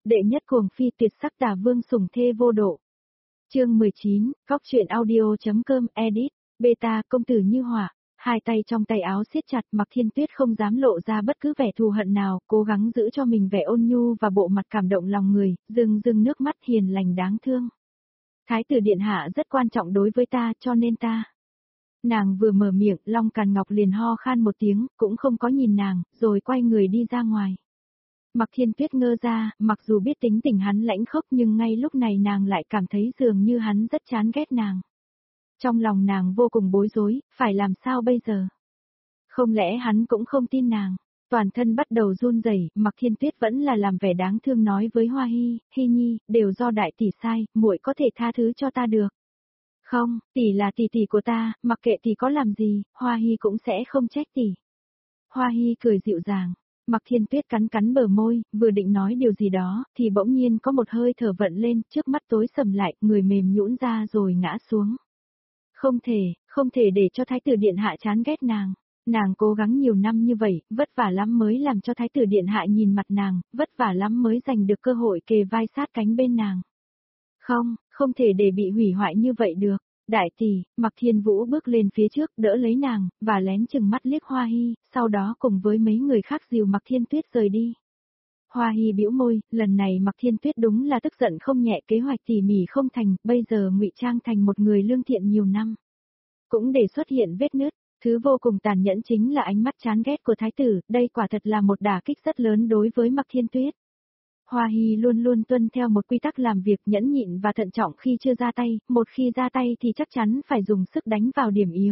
Đệ nhất cuồng phi tuyệt sắc tà vương sủng thê vô độ. Chương 19, góc truyện audio.com edit, beta công tử như hỏa, hai tay trong tay áo siết chặt, Mạc Thiên Tuyết không dám lộ ra bất cứ vẻ thù hận nào, cố gắng giữ cho mình vẻ ôn nhu và bộ mặt cảm động lòng người, rưng rưng nước mắt hiền lành đáng thương. Thái tử điện hạ rất quan trọng đối với ta, cho nên ta. Nàng vừa mở miệng, Long Càn Ngọc liền ho khan một tiếng, cũng không có nhìn nàng, rồi quay người đi ra ngoài. Mạc Thiên Tuyết ngơ ra, mặc dù biết tính tình hắn lãnh khốc nhưng ngay lúc này nàng lại cảm thấy dường như hắn rất chán ghét nàng. Trong lòng nàng vô cùng bối rối, phải làm sao bây giờ? Không lẽ hắn cũng không tin nàng? Toàn thân bắt đầu run rẩy, Mạc Thiên Tuyết vẫn là làm vẻ đáng thương nói với Hoa Hy, Hy Nhi, đều do đại tỷ sai, muội có thể tha thứ cho ta được. Không, tỷ là tỷ tỷ của ta, mặc kệ tỷ có làm gì, Hoa Hy cũng sẽ không trách tỷ. Hoa Hy cười dịu dàng. Mạc Thiên Tuyết cắn cắn bờ môi, vừa định nói điều gì đó, thì bỗng nhiên có một hơi thở vận lên, trước mắt tối sầm lại, người mềm nhũn ra rồi ngã xuống. Không thể để cho Thái tử điện hạ chán ghét nàng. Nàng cố gắng nhiều năm như vậy, vất vả lắm mới làm cho Thái tử điện hạ nhìn mặt nàng, vất vả lắm mới giành được cơ hội kề vai sát cánh bên nàng. Không thể để bị hủy hoại như vậy được. Đại tỷ, Mạc Thiên Vũ bước lên phía trước đỡ lấy nàng, và lén chừng mắt liếc Hoa Hy, sau đó cùng với mấy người khác dìu Mạc Thiên Tuyết rời đi. Hoa Hy bĩu môi, lần này Mạc Thiên Tuyết đúng là tức giận không nhẹ, kế hoạch tỉ mỉ không thành, bây giờ ngụy trang thành một người lương thiện nhiều năm. Cũng để xuất hiện vết nứt, thứ vô cùng tàn nhẫn chính là ánh mắt chán ghét của thái tử, đây quả thật là một đả kích rất lớn đối với Mạc Thiên Tuyết. Hoa Hy luôn luôn tuân theo một quy tắc làm việc nhẫn nhịn và thận trọng khi chưa ra tay, một khi ra tay thì chắc chắn phải dùng sức đánh vào điểm yếu.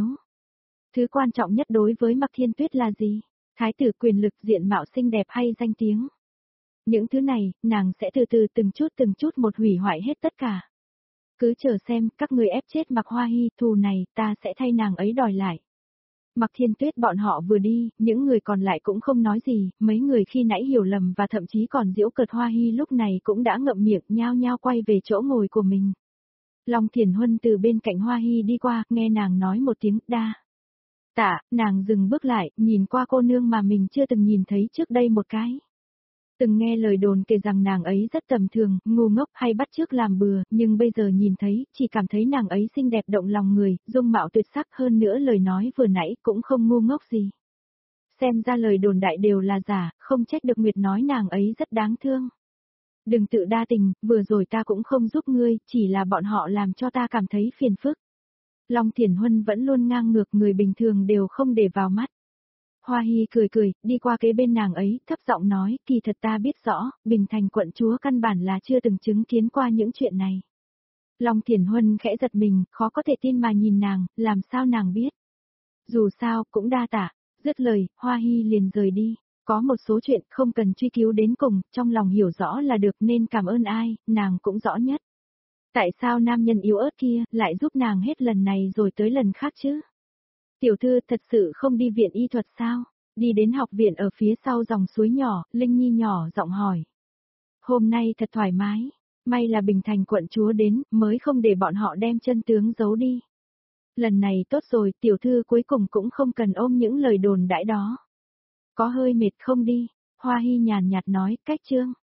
Thứ quan trọng nhất đối với Mạc Thiên Tuyết là gì? Thái tử, quyền lực, diện mạo xinh đẹp hay danh tiếng? Những thứ này, nàng sẽ từ từ từng chút một hủy hoại hết tất cả. Cứ chờ xem, các người ép chết Mạc Hoa Hy, thù này, ta sẽ thay nàng ấy đòi lại. Mạc Thiên Tuyết bọn họ vừa đi, những người còn lại cũng không nói gì, mấy người khi nãy hiểu lầm và thậm chí còn giễu cợt Hoa Hy lúc này cũng đã ngậm miệng nhao nhao quay về chỗ ngồi của mình. Long Thiển Huân từ bên cạnh Hoa Hy đi qua, nghe nàng nói một tiếng đa tạ, nàng dừng bước lại, nhìn qua cô nương mà mình chưa từng nhìn thấy trước đây một cái. Từng nghe lời đồn kể rằng nàng ấy rất tầm thường, ngu ngốc hay bắt chước làm bừa, nhưng bây giờ nhìn thấy, chỉ cảm thấy nàng ấy xinh đẹp động lòng người, dung mạo tuyệt sắc, hơn nữa lời nói vừa nãy cũng không ngu ngốc gì. Xem ra lời đồn đại đều là giả, không trách được Nguyệt nói nàng ấy rất đáng thương. Đừng tự đa tình, vừa rồi ta cũng không giúp ngươi, chỉ là bọn họ làm cho ta cảm thấy phiền phức. Long Thiển Huân vẫn luôn ngang ngược, người bình thường đều không để vào mắt. Hoa Hy cười, đi qua kế bên nàng ấy, thấp giọng nói, kỳ thật ta biết rõ, Bình Thành quận chúa căn bản là chưa từng chứng kiến qua những chuyện này. Long Thiển Huân khẽ giật mình, khó có thể tin mà nhìn nàng, làm sao nàng biết. Dù sao, cũng đa tạ, dứt lời, Hoa Hy liền rời đi. Có một số chuyện không cần truy cứu đến cùng, trong lòng hiểu rõ là được, nên cảm ơn ai, nàng cũng rõ nhất. Tại sao nam nhân yếu ớt kia lại giúp nàng hết lần này rồi tới lần khác chứ? Tiểu thư thật sự không đi viện y thuật sao? Đi đến học viện ở phía sau dòng suối nhỏ, Linh Nhi nhỏ giọng hỏi. Hôm nay thật thoải mái, may là Bình Thành quận chúa đến, mới không để bọn họ đem chân tướng giấu đi. Lần này tốt rồi, tiểu thư cuối cùng cũng không cần ôm những lời đồn đãi đó. Có hơi mệt không đi? Hoa Hy nhàn nhạt nói, cách chương.